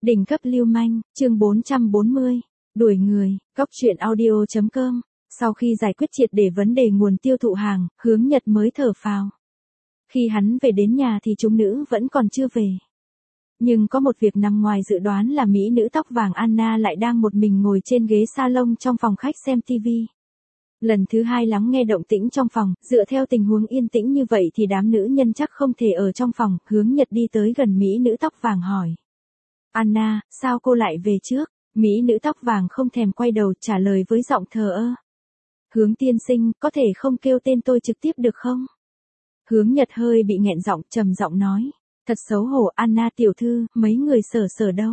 Đỉnh cấp lưu manh, chương 440, đuổi người, góc truyện audio.com. Sau khi giải quyết triệt để vấn đề nguồn tiêu thụ hàng, Hướng Nhật mới thở phào. Khi hắn về đến nhà thì chúng nữ vẫn còn chưa về. Nhưng có một việc nằm ngoài dự đoán là mỹ nữ tóc vàng Anna lại đang một mình ngồi trên ghế salon trong phòng khách xem TV. Lần thứ hai lắng nghe động tĩnh trong phòng, dựa theo tình huống yên tĩnh như vậy thì đám nữ nhân chắc không thể ở trong phòng. Hướng Nhật đi tới gần mỹ nữ tóc vàng hỏi. Anna, sao cô lại về trước? Mỹ nữ tóc vàng không thèm quay đầu trả lời với giọng thờ ơ. Hướng tiên sinh, có thể không kêu tên tôi trực tiếp được không? Hướng Nhật hơi bị nghẹn giọng, trầm giọng nói. Thật xấu hổ Anna tiểu thư, mấy người sở đâu?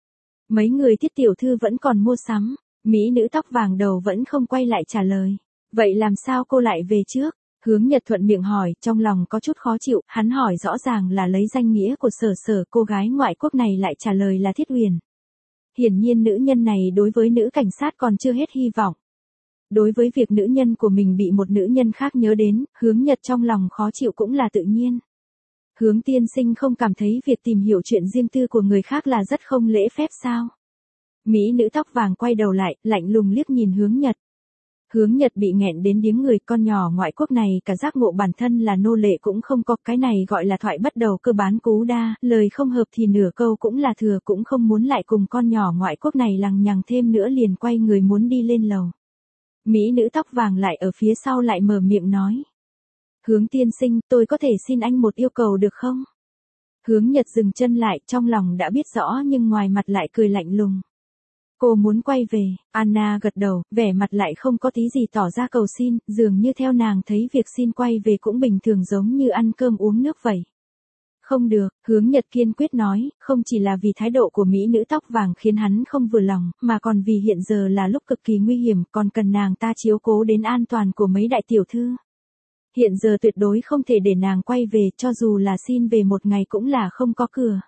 Mấy người Tiết tiểu thư vẫn còn mua sắm. Mỹ nữ tóc vàng đầu vẫn không quay lại trả lời. Vậy làm sao cô lại về trước? Hướng Nhật thuận miệng hỏi, trong lòng có chút khó chịu, hắn hỏi rõ ràng là lấy danh nghĩa của sở, cô gái ngoại quốc này lại trả lời là Thiết Huyền. Hiển nhiên nữ nhân này đối với nữ cảnh sát còn chưa hết hy vọng. Đối với việc nữ nhân của mình bị một nữ nhân khác nhớ đến, Hướng Nhật trong lòng khó chịu cũng là tự nhiên. Hướng tiên sinh không cảm thấy việc tìm hiểu chuyện riêng tư của người khác là rất không lễ phép sao? Mỹ nữ tóc vàng quay đầu lại, lạnh lùng liếc nhìn Hướng Nhật. Hướng Nhật bị nghẹn đến điếng người, con nhỏ ngoại quốc này cả giác ngộ bản thân là nô lệ cũng không có, cái này gọi là thoại bắt đầu cơ bán cú đa, lời không hợp thì nửa câu cũng là thừa, cũng không muốn lại cùng con nhỏ ngoại quốc này lằng nhằng thêm nữa, liền quay người muốn đi lên lầu. Mỹ nữ tóc vàng lại ở phía sau lại mở miệng nói. Hướng tiên sinh, tôi có thể xin anh một yêu cầu được không? Hướng Nhật dừng chân lại, trong lòng đã biết rõ nhưng ngoài mặt lại cười lạnh lùng. Cô muốn quay về, Anna gật đầu, vẻ mặt lại không có tí gì tỏ ra cầu xin, dường như theo nàng thấy việc xin quay về cũng bình thường giống như ăn cơm uống nước vậy. Không được, Hướng Nhật kiên quyết nói, không chỉ là vì thái độ của mỹ nữ tóc vàng khiến hắn không vừa lòng, mà còn vì hiện giờ là lúc cực kỳ nguy hiểm, còn cần nàng ta chiếu cố đến an toàn của mấy đại tiểu thư. Hiện giờ tuyệt đối không thể để nàng quay về, cho dù là xin về một ngày cũng là không có cửa.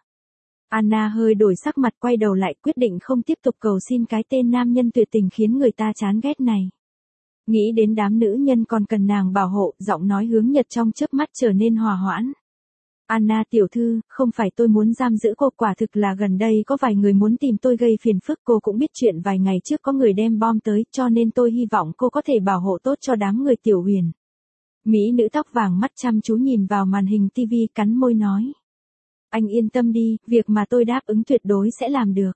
Anna hơi đổi sắc mặt, quay đầu lại, quyết định không tiếp tục cầu xin cái tên nam nhân tuyệt tình khiến người ta chán ghét này. Nghĩ đến đám nữ nhân còn cần nàng bảo hộ, giọng nói Hướng Nhật trong chớp mắt trở nên hòa hoãn. Anna tiểu thư, không phải tôi muốn giam giữ cô, quả thực là gần đây có vài người muốn tìm tôi gây phiền phức, cô cũng biết chuyện vài ngày trước có người đem bom tới, cho nên tôi hy vọng cô có thể bảo hộ tốt cho đám người Tiểu Huyền. Mỹ nữ tóc vàng mắt chăm chú nhìn vào màn hình TV, cắn môi nói. Anh yên tâm đi, việc mà tôi đáp ứng tuyệt đối sẽ làm được.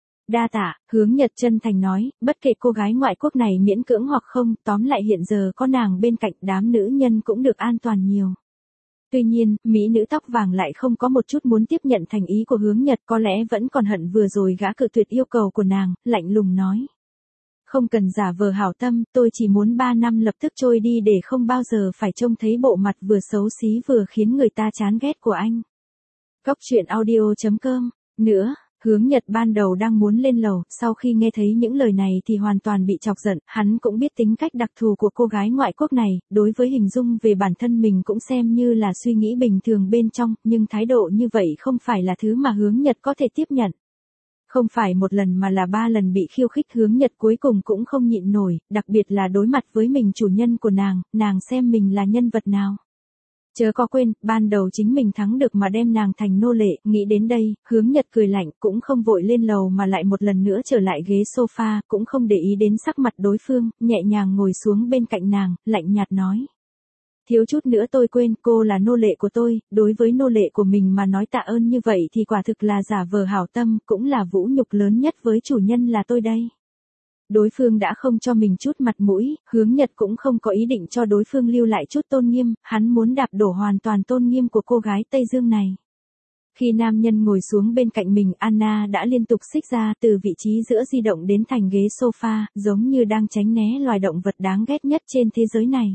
Đa tạ, Hướng Nhật chân thành nói, bất kể cô gái ngoại quốc này miễn cưỡng hoặc không, tóm lại hiện giờ có nàng bên cạnh, đám nữ nhân cũng được an toàn nhiều. Tuy nhiên, mỹ nữ tóc vàng lại không có một chút muốn tiếp nhận thành ý của Hướng Nhật, có lẽ vẫn còn hận vừa rồi gã cự tuyệt yêu cầu của nàng, lạnh lùng nói. Không cần giả vờ hảo tâm, tôi chỉ muốn 3 năm lập tức trôi đi để không bao giờ phải trông thấy bộ mặt vừa xấu xí vừa khiến người ta chán ghét của anh. Góc truyện audio.com. Nữa, Hướng Nhật ban đầu đang muốn lên lầu, sau khi nghe thấy những lời này thì hoàn toàn bị chọc giận, hắn cũng biết tính cách đặc thù của cô gái ngoại quốc này, đối với hình dung về bản thân mình cũng xem như là suy nghĩ bình thường bên trong, nhưng thái độ như vậy không phải là thứ mà Hướng Nhật có thể tiếp nhận. Không phải một lần mà là 3 lần bị khiêu khích, Hướng Nhật cuối cùng cũng không nhịn nổi, đặc biệt là đối mặt với mình chủ nhân của nàng xem mình là nhân vật nào. Chớ có quên, ban đầu chính mình thắng được mà đem nàng thành nô lệ, nghĩ đến đây, Hướng Nhật cười lạnh, cũng không vội lên lầu mà lại một lần nữa trở lại ghế sofa, cũng không để ý đến sắc mặt đối phương, nhẹ nhàng ngồi xuống bên cạnh nàng, lạnh nhạt nói. Thiếu chút nữa tôi quên, cô là nô lệ của tôi, đối với nô lệ của mình mà nói tạ ơn như vậy thì quả thực là giả vờ hảo tâm, cũng là vũ nhục lớn nhất với chủ nhân là tôi đây. Đối phương đã không cho mình chút mặt mũi, Hướng Nhật cũng không có ý định cho đối phương lưu lại chút tôn nghiêm, hắn muốn đạp đổ hoàn toàn tôn nghiêm của cô gái Tây Dương này. Khi nam nhân ngồi xuống bên cạnh mình, Anna đã liên tục xích ra từ vị trí giữa di động đến thành ghế sofa, giống như đang tránh né loài động vật đáng ghét nhất trên thế giới này.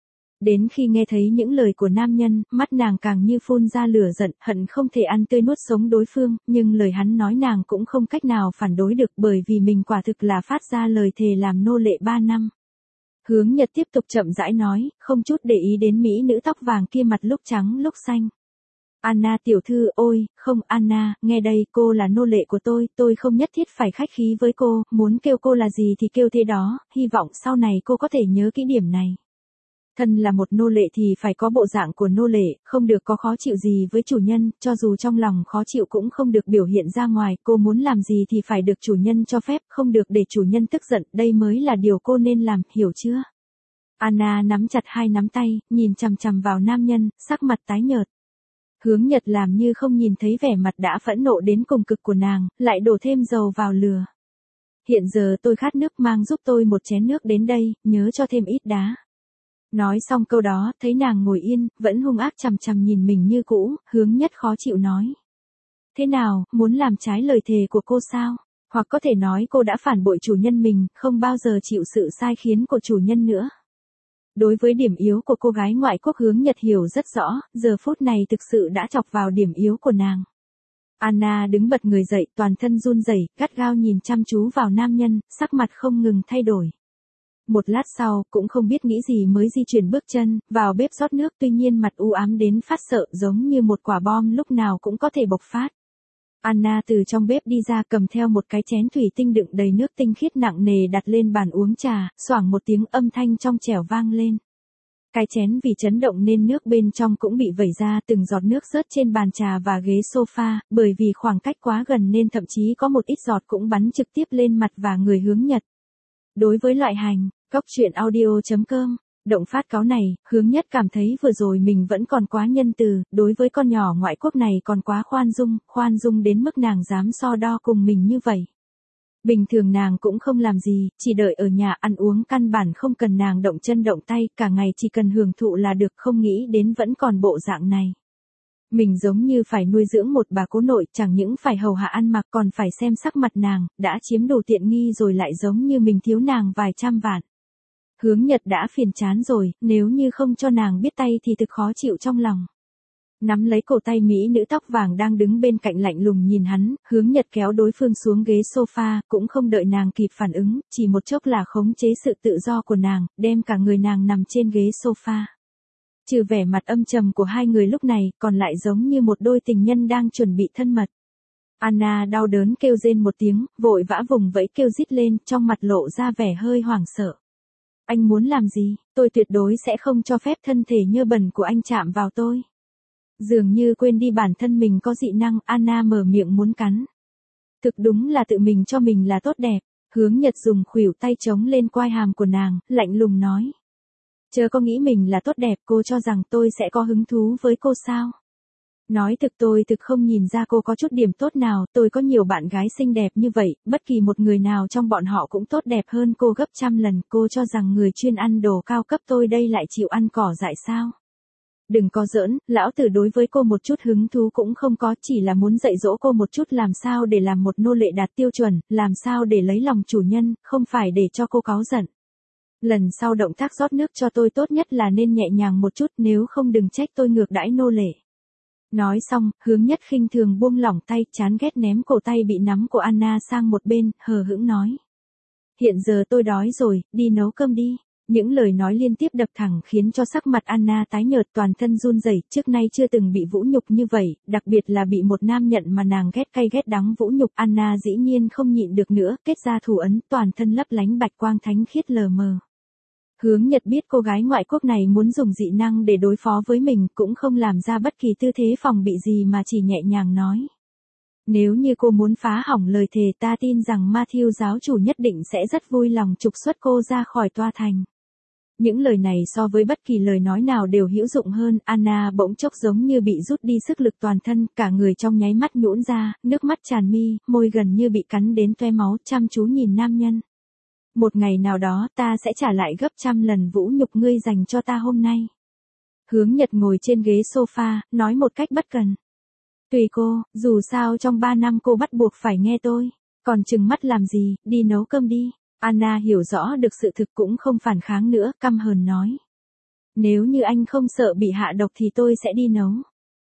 Đến khi nghe thấy những lời của nam nhân, mắt nàng càng như phun ra lửa giận, hận không thể ăn tươi nuốt sống đối phương, nhưng lời hắn nói nàng cũng không cách nào phản đối được bởi vì mình quả thực là phát ra lời thề làm nô lệ 3 năm. Hướng Nhật tiếp tục chậm rãi nói, không chút để ý đến mỹ nữ tóc vàng kia mặt lúc trắng lúc xanh. Anna tiểu thư, ôi, không Anna, nghe đây, cô là nô lệ của tôi không nhất thiết phải khách khí với cô, muốn kêu cô là gì thì kêu thế đó, hy vọng sau này cô có thể nhớ kỹ điểm này. Thân là một nô lệ thì phải có bộ dạng của nô lệ, không được có khó chịu gì với chủ nhân, cho dù trong lòng khó chịu cũng không được biểu hiện ra ngoài, cô muốn làm gì thì phải được chủ nhân cho phép, không được để chủ nhân tức giận, đây mới là điều cô nên làm, hiểu chưa? Anna nắm chặt hai nắm tay, nhìn chằm chằm vào nam nhân, sắc mặt tái nhợt. Hướng Nhật làm như không nhìn thấy vẻ mặt đã phẫn nộ đến cùng cực của nàng, lại đổ thêm dầu vào lửa. Hiện giờ tôi khát nước, mang giúp tôi một chén nước đến đây, nhớ cho thêm ít đá. Nói xong câu đó, thấy nàng ngồi yên, vẫn hung ác chằm chằm nhìn mình như cũ, Hướng Nhất khó chịu nói. Thế nào, muốn làm trái lời thề của cô sao? Hoặc có thể nói cô đã phản bội chủ nhân mình, không bao giờ chịu sự sai khiến của chủ nhân nữa. Đối với điểm yếu của cô gái ngoại quốc, Hướng Nhật hiểu rất rõ, giờ phút này thực sự đã chọc vào điểm yếu của nàng. Anna đứng bật người dậy, toàn thân run rẩy, gắt gao nhìn chăm chú vào nam nhân, sắc mặt không ngừng thay đổi. Một lát sau, cũng không biết nghĩ gì mới di chuyển bước chân, vào bếp rót nước, tuy nhiên mặt u ám đến phát sợ, giống như một quả bom lúc nào cũng có thể bộc phát. Anna từ trong bếp đi ra, cầm theo một cái chén thủy tinh đựng đầy nước tinh khiết nặng nề đặt lên bàn uống trà, xoảng một tiếng, âm thanh trong trẻo vang lên. Cái chén vì chấn động nên nước bên trong cũng bị vẩy ra, từng giọt nước rớt trên bàn trà và ghế sofa, bởi vì khoảng cách quá gần nên thậm chí có một ít giọt cũng bắn trực tiếp lên mặt và người Hướng Nhật. Đối với loại hành, coctruyện.audio.com, động phát cáo này, Hướng Nhất cảm thấy vừa rồi mình vẫn còn quá nhân từ, đối với con nhỏ ngoại quốc này còn quá khoan dung đến mức nàng dám so đo cùng mình như vậy. Bình thường nàng cũng không làm gì, chỉ đợi ở nhà ăn uống, căn bản không cần nàng động chân động tay, cả ngày chỉ cần hưởng thụ là được, không nghĩ đến vẫn còn bộ dạng này. Mình giống như phải nuôi dưỡng một bà cố nội, chẳng những phải hầu hạ ăn mặc còn phải xem sắc mặt nàng, đã chiếm đủ tiện nghi rồi lại giống như mình thiếu nàng vài trăm vạn. Hướng Nhật đã phiền chán rồi, nếu như không cho nàng biết tay thì thực khó chịu trong lòng. Nắm lấy cổ tay mỹ nữ tóc vàng đang đứng bên cạnh lạnh lùng nhìn hắn, Hướng Nhật kéo đối phương xuống ghế sofa, cũng không đợi nàng kịp phản ứng, chỉ một chốc là khống chế sự tự do của nàng, đem cả người nàng nằm trên ghế sofa. Trừ vẻ mặt âm trầm của hai người lúc này, còn lại giống như một đôi tình nhân đang chuẩn bị thân mật. Anna đau đớn kêu rên một tiếng, vội vã vùng vẫy kêu rít lên, trong mặt lộ ra vẻ hơi hoảng sợ. Anh muốn làm gì? Tôi tuyệt đối sẽ không cho phép thân thể nhơ bẩn của anh chạm vào tôi. Dường như quên đi bản thân mình có dị năng, Anna mở miệng muốn cắn. Thực đúng là tự mình cho mình là tốt đẹp. Hướng Nhật dùng khuỷu tay chống lên quai hàm của nàng, lạnh lùng nói. Chớ có nghĩ mình là tốt đẹp, cô cho rằng tôi sẽ có hứng thú với cô sao? Nói thực, tôi thực không nhìn ra cô có chút điểm tốt nào, tôi có nhiều bạn gái xinh đẹp như vậy, bất kỳ một người nào trong bọn họ cũng tốt đẹp hơn cô gấp trăm lần, cô cho rằng người chuyên ăn đồ cao cấp tôi đây lại chịu ăn cỏ dại sao? Đừng có giỡn, lão tử đối với cô một chút hứng thú cũng không có, chỉ là muốn dạy dỗ cô một chút làm sao để làm một nô lệ đạt tiêu chuẩn, làm sao để lấy lòng chủ nhân, không phải để cho cô cáu giận. Lần sau động tác rót nước cho tôi tốt nhất là nên nhẹ nhàng một chút, nếu không đừng trách tôi ngược đãi nô lệ. Nói xong, Hướng Nhất khinh thường buông lỏng tay, chán ghét ném cổ tay bị nắm của Anna sang một bên, hờ hững nói. Hiện giờ tôi đói rồi, đi nấu cơm đi. Những lời nói liên tiếp đập thẳng khiến cho sắc mặt Anna tái nhợt, toàn thân run rẩy, trước nay chưa từng bị vũ nhục như vậy, đặc biệt là bị một nam nhận mà nàng ghét cay ghét đắng vũ nhục, Anna dĩ nhiên không nhịn được nữa, kết ra thủ ấn, toàn thân lấp lánh bạch quang thánh khiết lờ mờ. Hướng Nhật biết cô gái ngoại quốc này muốn dùng dị năng để đối phó với mình, cũng không làm ra bất kỳ tư thế phòng bị gì mà chỉ nhẹ nhàng nói. Nếu như cô muốn phá hỏng lời thề, ta tin rằng Matthew giáo chủ nhất định sẽ rất vui lòng trục xuất cô ra khỏi tòa thành. Những lời này so với bất kỳ lời nói nào đều hữu dụng hơn, Anna bỗng chốc giống như bị rút đi sức lực toàn thân, cả người trong nháy mắt nhũn ra, nước mắt tràn mi, môi gần như bị cắn đến toe máu, chăm chú nhìn nam nhân. Một ngày nào đó ta sẽ trả lại gấp trăm lần vũ nhục ngươi dành cho ta hôm nay. Hướng Nhật ngồi trên ghế sofa, nói một cách bất cần. Tùy cô, dù sao trong 3 năm cô bắt buộc phải nghe tôi, còn chừng mắt làm gì, đi nấu cơm đi. Anna hiểu rõ được sự thực cũng không phản kháng nữa, căm hờn nói. Nếu như anh không sợ bị hạ độc thì tôi sẽ đi nấu.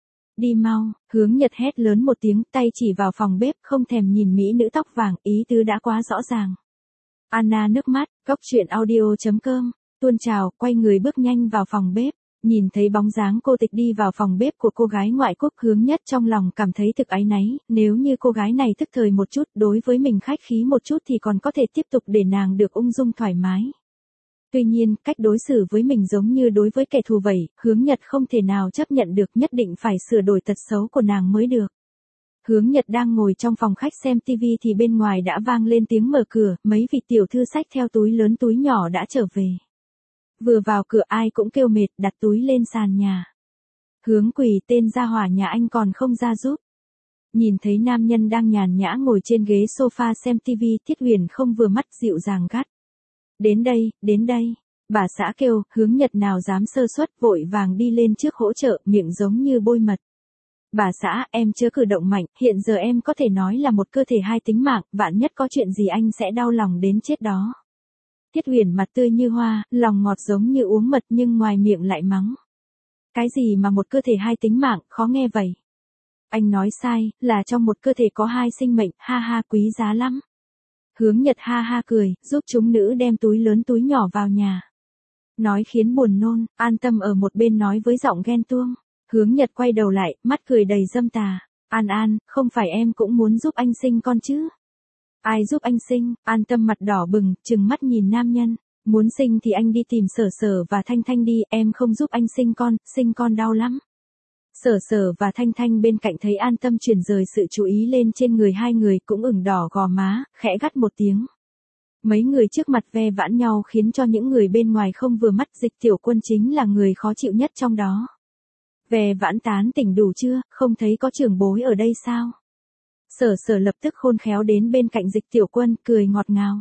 Đi mau, Hướng Nhật hét lớn một tiếng, tay chỉ vào phòng bếp, không thèm nhìn mỹ nữ tóc vàng, ý tứ đã quá rõ ràng. Anna nước mắt, coctruyện.audio.com, tuôn trào, quay người bước nhanh vào phòng bếp. Nhìn thấy bóng dáng cô tịch đi vào phòng bếp của cô gái ngoại quốc, Hướng Nhất trong lòng cảm thấy thực áy náy, nếu như cô gái này thức thời một chút, đối với mình khách khí một chút thì còn có thể tiếp tục để nàng được ung dung thoải mái. Tuy nhiên, cách đối xử với mình giống như đối với kẻ thù vậy, Hướng Nhật không thể nào chấp nhận được, nhất định phải sửa đổi tật xấu của nàng mới được. Hướng Nhật đang ngồi trong phòng khách xem tivi thì bên ngoài đã vang lên tiếng mở cửa, mấy vị tiểu thư xách theo túi lớn túi nhỏ đã trở về. Vừa vào cửa ai cũng kêu mệt, đặt túi lên sàn nhà. Hướng Quỳ, tên gia hỏa nhà anh còn không ra giúp. Nhìn thấy nam nhân đang nhàn nhã ngồi trên ghế sofa xem tivi, Thiết Huyền không vừa mắt dịu dàng gắt. Đến đây. Bà xã kêu, Hướng Nhật nào dám sơ suất, vội vàng đi lên trước hỗ trợ, miệng giống như bôi mật. Bà xã, em chưa cử động mạnh, hiện giờ em có thể nói là một cơ thể hai tính mạng, vạn nhất có chuyện gì anh sẽ đau lòng đến chết đó. Thiết Huyền mặt tươi như hoa, lòng ngọt giống như uống mật nhưng ngoài miệng lại mắng. Cái gì mà một cơ thể hai tính mạng, khó nghe vậy. Anh nói sai, là trong một cơ thể có hai sinh mệnh, ha ha, quý giá lắm. Hướng Nhật ha ha cười, giúp chúng nữ đem túi lớn túi nhỏ vào nhà. Nói khiến buồn nôn, An Tâm ở một bên nói với giọng ghen tuông. Hướng Nhật quay đầu lại, mắt cười đầy dâm tà. An, không phải em cũng muốn giúp anh sinh con chứ? Ai giúp anh sinh? An Tâm mặt đỏ bừng, trừng mắt nhìn nam nhân. Muốn sinh thì anh đi tìm Sở Sở và Thanh Thanh đi, em không giúp anh sinh con đau lắm. Sở Sở và Thanh Thanh bên cạnh thấy An Tâm chuyển rời sự chú ý lên trên người hai người cũng ửng đỏ gò má, khẽ gắt một tiếng. Mấy người trước mặt ve vãn nhau khiến cho những người bên ngoài không vừa mắt. Dịch Tiểu Quân chính là người khó chịu nhất trong đó. Ve vãn tán tỉnh đủ chưa, không thấy có trưởng bối ở đây sao? Sở Sở lập tức khôn khéo đến bên cạnh Dịch Tiểu Quân, cười ngọt ngào.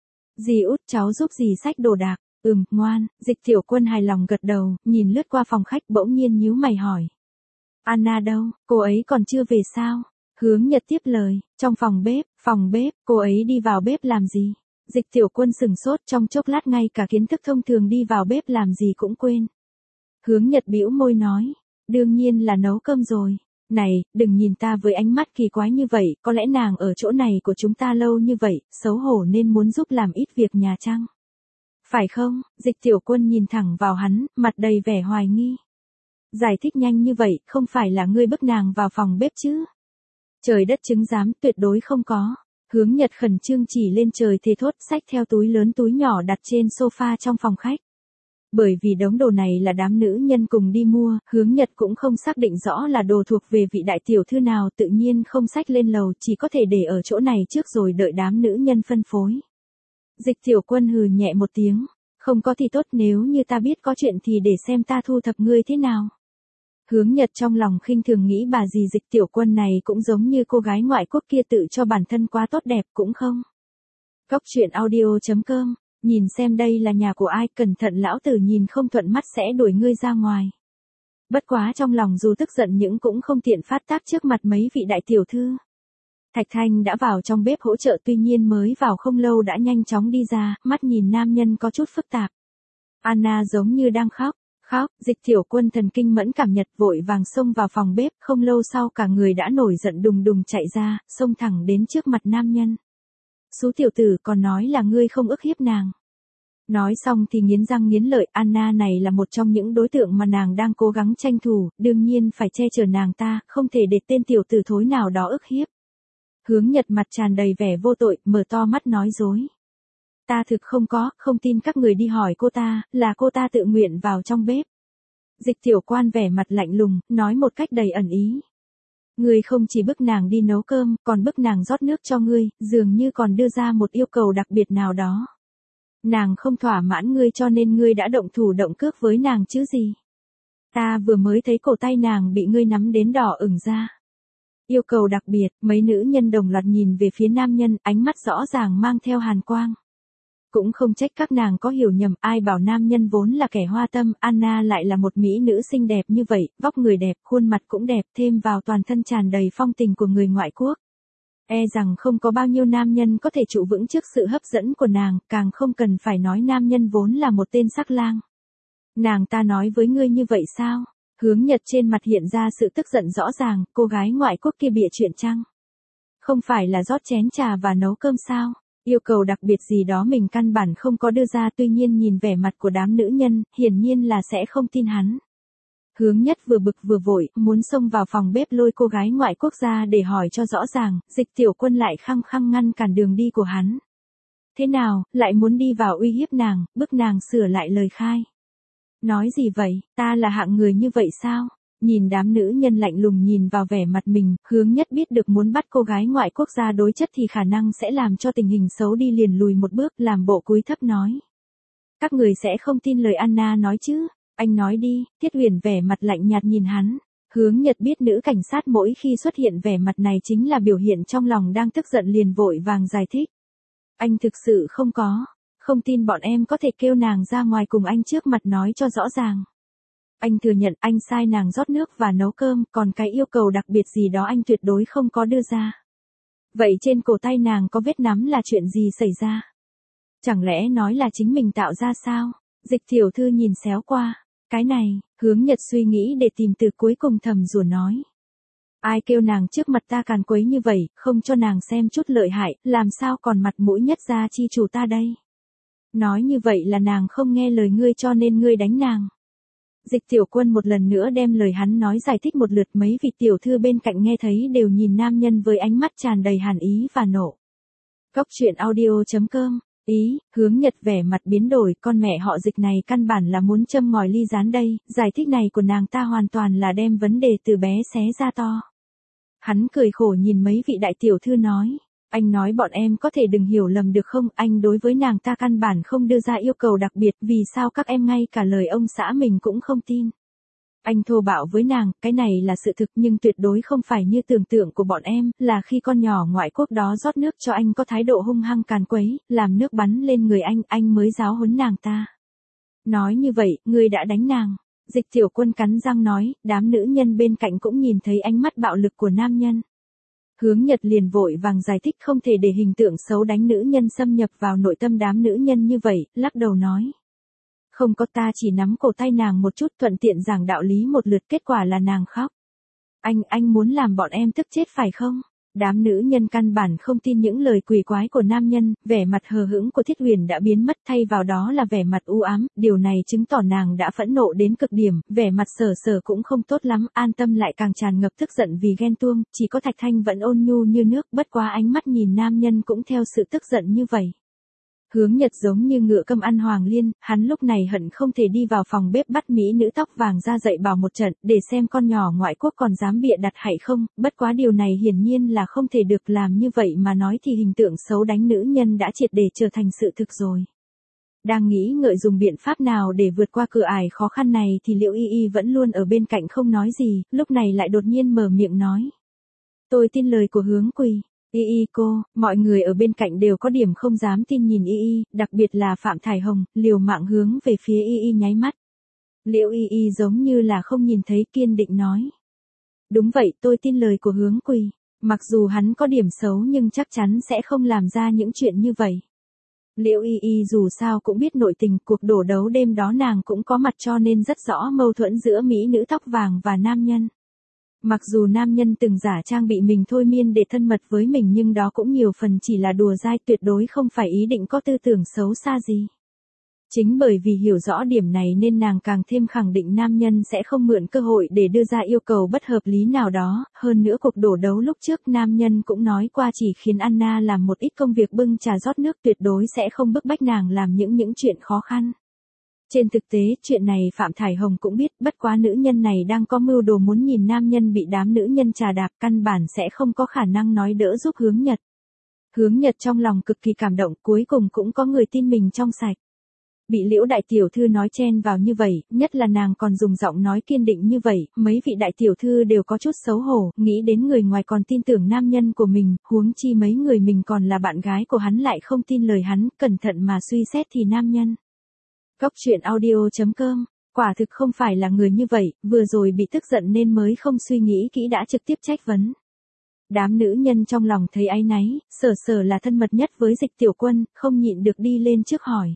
Dì út, cháu giúp dì xách đồ đạc. Ngoan. Dịch Tiểu Quân hài lòng gật đầu, nhìn lướt qua phòng khách bỗng nhiên nhíu mày hỏi. Anna đâu, cô ấy còn chưa về sao? Hướng Nhật tiếp lời, trong phòng bếp, cô ấy đi vào bếp làm gì? Dịch Tiểu Quân sừng sốt, trong chốc lát ngay cả kiến thức thông thường đi vào bếp làm gì cũng quên. Hướng Nhật bĩu môi nói, đương nhiên là nấu cơm rồi. Này, đừng nhìn ta với ánh mắt kỳ quái như vậy, có lẽ nàng ở chỗ này của chúng ta lâu như vậy, xấu hổ nên muốn giúp làm ít việc nhà chăng? Phải không? Dịch Tiểu Quân nhìn thẳng vào hắn, mặt đầy vẻ hoài nghi. Giải thích nhanh như vậy, không phải là ngươi bức nàng vào phòng bếp chứ? Trời đất chứng giám, tuyệt đối không có. Hướng Nhật khẩn trương chỉ lên trời thề thốt, xách theo túi lớn túi nhỏ đặt trên sofa trong phòng khách. Bởi vì đống đồ này là đám nữ nhân cùng đi mua, Hướng Nhật cũng không xác định rõ là đồ thuộc về vị đại tiểu thư nào, tự nhiên không xách lên lầu, chỉ có thể để ở chỗ này trước rồi đợi đám nữ nhân phân phối. Dịch Tiểu Quân hừ nhẹ một tiếng, không có thì tốt, nếu như ta biết có chuyện thì để xem ta thu thập ngươi thế nào. Hướng Nhật trong lòng khinh thường nghĩ bà dì Dịch Tiểu Quân này cũng giống như cô gái ngoại quốc kia tự cho bản thân quá tốt đẹp cũng không. Góc truyện audio.com, nhìn xem đây là nhà của ai, cẩn thận lão tử nhìn không thuận mắt sẽ đuổi ngươi ra ngoài. Bất quá trong lòng dù tức giận nhưng cũng không tiện phát tác trước mặt mấy vị đại tiểu thư. Thạch Thanh đã vào trong bếp hỗ trợ, tuy nhiên mới vào không lâu đã nhanh chóng đi ra, mắt nhìn nam nhân có chút phức tạp. Anna giống như đang khóc. Dịch Tiểu Quân thần kinh mẫn cảm nhật vội vàng xông vào phòng bếp, không lâu sau cả người đã nổi giận đùng đùng chạy ra, xông thẳng đến trước mặt nam nhân. Xú tiểu tử, còn nói là ngươi không ức hiếp nàng. Nói xong thì nghiến răng nghiến lợi, Anna này là một trong những đối tượng mà nàng đang cố gắng tranh thủ, đương nhiên phải che chở nàng ta, không thể để tên tiểu tử thối nào đó ức hiếp. Hướng Nhật mặt tràn đầy vẻ vô tội, mở to mắt nói dối. Ta thực không tin, các người đi hỏi cô ta, là cô ta tự nguyện vào trong bếp. Dịch Tiểu Quan vẻ mặt lạnh lùng, nói một cách đầy ẩn ý. Ngươi không chỉ bức nàng đi nấu cơm, còn bức nàng rót nước cho ngươi, dường như còn đưa ra một yêu cầu đặc biệt nào đó. Nàng không thỏa mãn ngươi cho nên ngươi đã động thủ động cước với nàng chứ gì. Ta vừa mới thấy cổ tay nàng bị ngươi nắm đến đỏ ửng ra. Yêu cầu đặc biệt, mấy nữ nhân đồng loạt nhìn về phía nam nhân, ánh mắt rõ ràng mang theo hàn quang. Cũng không trách các nàng có hiểu nhầm, ai bảo nam nhân vốn là kẻ hoa tâm, Anna lại là một mỹ nữ xinh đẹp như vậy, vóc người đẹp, khuôn mặt cũng đẹp, thêm vào toàn thân tràn đầy phong tình của người ngoại quốc. E rằng không có bao nhiêu nam nhân có thể trụ vững trước sự hấp dẫn của nàng, càng không cần phải nói nam nhân vốn là một tên sắc lang. Nàng ta nói với ngươi như vậy sao? Hướng Nhật trên mặt hiện ra sự tức giận rõ ràng, cô gái ngoại quốc kia bịa chuyện chăng? Không phải là rót chén trà và nấu cơm sao? Yêu cầu đặc biệt gì đó mình căn bản không có đưa ra, tuy nhiên nhìn vẻ mặt của đám nữ nhân, hiển nhiên là sẽ không tin hắn. Hướng Nhất vừa bực vừa vội, muốn xông vào phòng bếp lôi cô gái ngoại quốc ra để hỏi cho rõ ràng, Dịch Tiểu Quân lại khăng khăng ngăn cản đường đi của hắn. Thế nào, lại muốn đi vào uy hiếp nàng, bức nàng sửa lại lời khai. Nói gì vậy, ta là hạng người như vậy sao? Nhìn đám nữ nhân lạnh lùng nhìn vào vẻ mặt mình, Hướng Nhất biết được muốn bắt cô gái ngoại quốc gia đối chất thì khả năng sẽ làm cho tình hình xấu đi, liền lùi một bước, làm bộ cúi thấp nói. Các người sẽ không tin lời Anna nói chứ? Anh nói đi. Thiết Huyền vẻ mặt lạnh nhạt nhìn hắn. Hướng Nhật biết nữ cảnh sát mỗi khi xuất hiện vẻ mặt này chính là biểu hiện trong lòng đang tức giận, liền vội vàng giải thích. Anh thực sự không có. Không tin bọn em có thể kêu nàng ra ngoài cùng anh trước mặt nói cho rõ ràng. Anh thừa nhận anh sai nàng rót nước và nấu cơm, còn cái yêu cầu đặc biệt gì đó anh tuyệt đối không có đưa ra. Vậy trên cổ tay nàng có vết nắm là chuyện gì xảy ra? Chẳng lẽ nói là chính mình tạo ra sao? Dịch tiểu thư nhìn xéo qua. Cái này, Hướng Nhật suy nghĩ để tìm từ cuối cùng thầm rủa nói. Ai kêu nàng trước mặt ta càn quấy như vậy, không cho nàng xem chút lợi hại, làm sao còn mặt mũi nhất gia chi chủ ta đây? Nói như vậy là nàng không nghe lời ngươi cho nên ngươi đánh nàng. Dịch tiểu quân một lần nữa đem lời hắn nói giải thích một lượt, mấy vị tiểu thư bên cạnh nghe thấy đều nhìn nam nhân với ánh mắt tràn đầy hàn ý và nộ. Cốc truyện audio.com. Ý, Hướng Nhật vẻ mặt biến đổi, con mẹ họ Dịch này căn bản là muốn châm ngòi ly rán đây, giải thích này của nàng ta hoàn toàn là đem vấn đề từ bé xé ra to. Hắn cười khổ nhìn mấy vị đại tiểu thư nói, anh nói bọn em có thể đừng hiểu lầm được không, anh đối với nàng ta căn bản không đưa ra yêu cầu đặc biệt, vì sao các em ngay cả lời ông xã mình cũng không tin. Anh thô bạo với nàng, cái này là sự thực nhưng tuyệt đối không phải như tưởng tượng của bọn em, là khi con nhỏ ngoại quốc đó rót nước cho anh có thái độ hung hăng càn quấy, làm nước bắn lên người anh mới giáo huấn nàng ta. Nói như vậy, ngươi đã đánh nàng. Dịch tiểu quân cắn răng nói, đám nữ nhân bên cạnh cũng nhìn thấy ánh mắt bạo lực của nam nhân. Hướng Nhật liền vội vàng giải thích không thể để hình tượng xấu đánh nữ nhân xâm nhập vào nội tâm đám nữ nhân như vậy, lắc đầu nói. Không có, ta chỉ nắm cổ tay nàng một chút thuận tiện giảng đạo lý một lượt, kết quả là nàng khóc. Anh muốn làm bọn em tức chết phải không? Đám nữ nhân căn bản không tin những lời quỷ quái của nam nhân, vẻ mặt hờ hững của Thiết Huyền đã biến mất, thay vào đó là vẻ mặt u ám, điều này chứng tỏ nàng đã phẫn nộ đến cực điểm, vẻ mặt sở sở cũng không tốt lắm, An Tâm lại càng tràn ngập tức giận vì ghen tuông, chỉ có Thạch Thanh vẫn ôn nhu như nước, bất quá ánh mắt nhìn nam nhân cũng theo sự tức giận như vậy. Hướng Nhật giống như ngựa câm ăn hoàng liên, hắn lúc này hận không thể đi vào phòng bếp bắt mỹ nữ tóc vàng ra dạy bảo một trận, để xem con nhỏ ngoại quốc còn dám bịa đặt hay không, bất quá điều này hiển nhiên là không thể được làm như vậy mà nói thì hình tượng xấu đánh nữ nhân đã triệt để trở thành sự thực rồi. Đang nghĩ ngợi dùng biện pháp nào để vượt qua cửa ải khó khăn này thì Liễu Y Y vẫn luôn ở bên cạnh không nói gì, lúc này lại đột nhiên mở miệng nói. Tôi tin lời của Hướng Quỳ. Y Y cô, mọi người ở bên cạnh đều có điểm không dám tin nhìn Y Y, đặc biệt là Phạm Thải Hồng, liều mạng hướng về phía Y Y nháy mắt. Liễu Y Y giống như là không nhìn thấy, kiên định nói. Đúng vậy, tôi tin lời của Hướng Quỳ. Mặc dù hắn có điểm xấu nhưng chắc chắn sẽ không làm ra những chuyện như vậy. Liễu Y Y dù sao cũng biết nội tình, cuộc đổ đấu đêm đó nàng cũng có mặt cho nên rất rõ mâu thuẫn giữa mỹ nữ tóc vàng và nam nhân. Mặc dù nam nhân từng giả trang bị mình thôi miên để thân mật với mình nhưng đó cũng nhiều phần chỉ là đùa dai, tuyệt đối không phải ý định có tư tưởng xấu xa gì. Chính bởi vì hiểu rõ điểm này nên nàng càng thêm khẳng định nam nhân sẽ không mượn cơ hội để đưa ra yêu cầu bất hợp lý nào đó, hơn nữa cuộc đổ đấu lúc trước nam nhân cũng nói qua chỉ khiến Anna làm một ít công việc bưng trà rót nước, tuyệt đối sẽ không bức bách nàng làm những chuyện khó khăn. Trên thực tế, chuyện này Phạm Thải Hồng cũng biết, bất quá nữ nhân này đang có mưu đồ muốn nhìn nam nhân bị đám nữ nhân trà đạp, căn bản sẽ không có khả năng nói đỡ giúp Hướng Nhật. Hướng Nhật trong lòng cực kỳ cảm động, cuối cùng cũng có người tin mình trong sạch. Bị Liễu đại tiểu thư nói chen vào như vậy, nhất là nàng còn dùng giọng nói kiên định như vậy, mấy vị đại tiểu thư đều có chút xấu hổ, nghĩ đến người ngoài còn tin tưởng nam nhân của mình, huống chi mấy người mình còn là bạn gái của hắn lại không tin lời hắn, cẩn thận mà suy xét thì nam nhân. Cốc truyện audio.com, quả thực không phải là người như vậy, vừa rồi bị tức giận nên mới không suy nghĩ kỹ đã trực tiếp trách vấn. Đám nữ nhân trong lòng thấy áy náy, sở sở là thân mật nhất với Dịch tiểu quân, không nhịn được đi lên trước hỏi.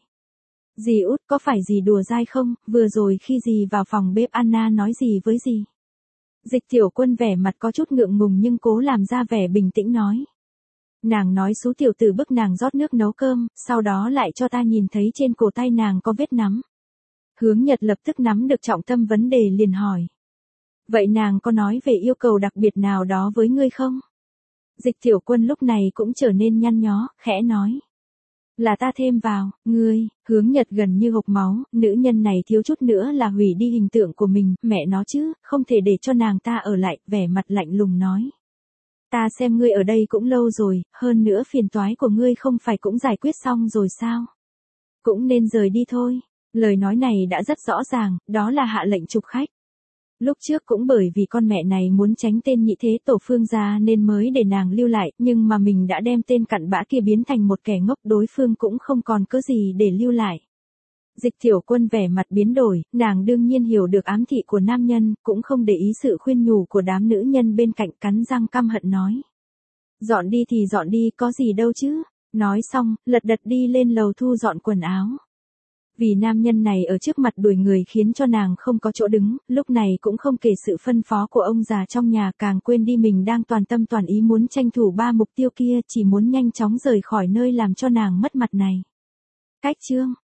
Dì út có phải dì đùa dai không, vừa rồi khi dì vào phòng bếp Anna nói gì với dì? Dịch tiểu quân vẻ mặt có chút ngượng ngùng nhưng cố làm ra vẻ bình tĩnh nói. Nàng nói số tiểu tử bức nàng rót nước nấu cơm, sau đó lại cho ta nhìn thấy trên cổ tay nàng có vết nắm. Hướng Nhật lập tức nắm được trọng tâm vấn đề liền hỏi. Vậy nàng có nói về yêu cầu đặc biệt nào đó với ngươi không? Dịch tiểu quân lúc này cũng trở nên nhăn nhó, khẽ nói. Là ta thêm vào, ngươi, Hướng Nhật gần như hộc máu, nữ nhân này thiếu chút nữa là hủy đi hình tượng của mình, mẹ nó chứ, không thể để cho nàng ta ở lại, vẻ mặt lạnh lùng nói. Ta xem ngươi ở đây cũng lâu rồi, hơn nữa phiền toái của ngươi không phải cũng giải quyết xong rồi sao? Cũng nên rời đi thôi. Lời nói này đã rất rõ ràng, đó là hạ lệnh trục khách. Lúc trước cũng bởi vì con mẹ này muốn tránh tên nhị thế tổ Phương gia nên mới để nàng lưu lại, nhưng mà mình đã đem tên cặn bã kia biến thành một kẻ ngốc, đối phương cũng không còn cớ gì để lưu lại. Dịch Tiểu Quân vẻ mặt biến đổi, nàng đương nhiên hiểu được ám thị của nam nhân, cũng không để ý sự khuyên nhủ của đám nữ nhân bên cạnh, cắn răng căm hận nói. Dọn đi thì dọn đi, có gì đâu chứ. Nói xong, lật đật đi lên lầu thu dọn quần áo. Vì nam nhân này ở trước mặt đuổi người khiến cho nàng không có chỗ đứng, lúc này cũng không kể sự phân phó của ông già trong nhà, càng quên đi mình đang toàn tâm toàn ý muốn tranh thủ 3 mục tiêu kia, chỉ muốn nhanh chóng rời khỏi nơi làm cho nàng mất mặt này. Cách chương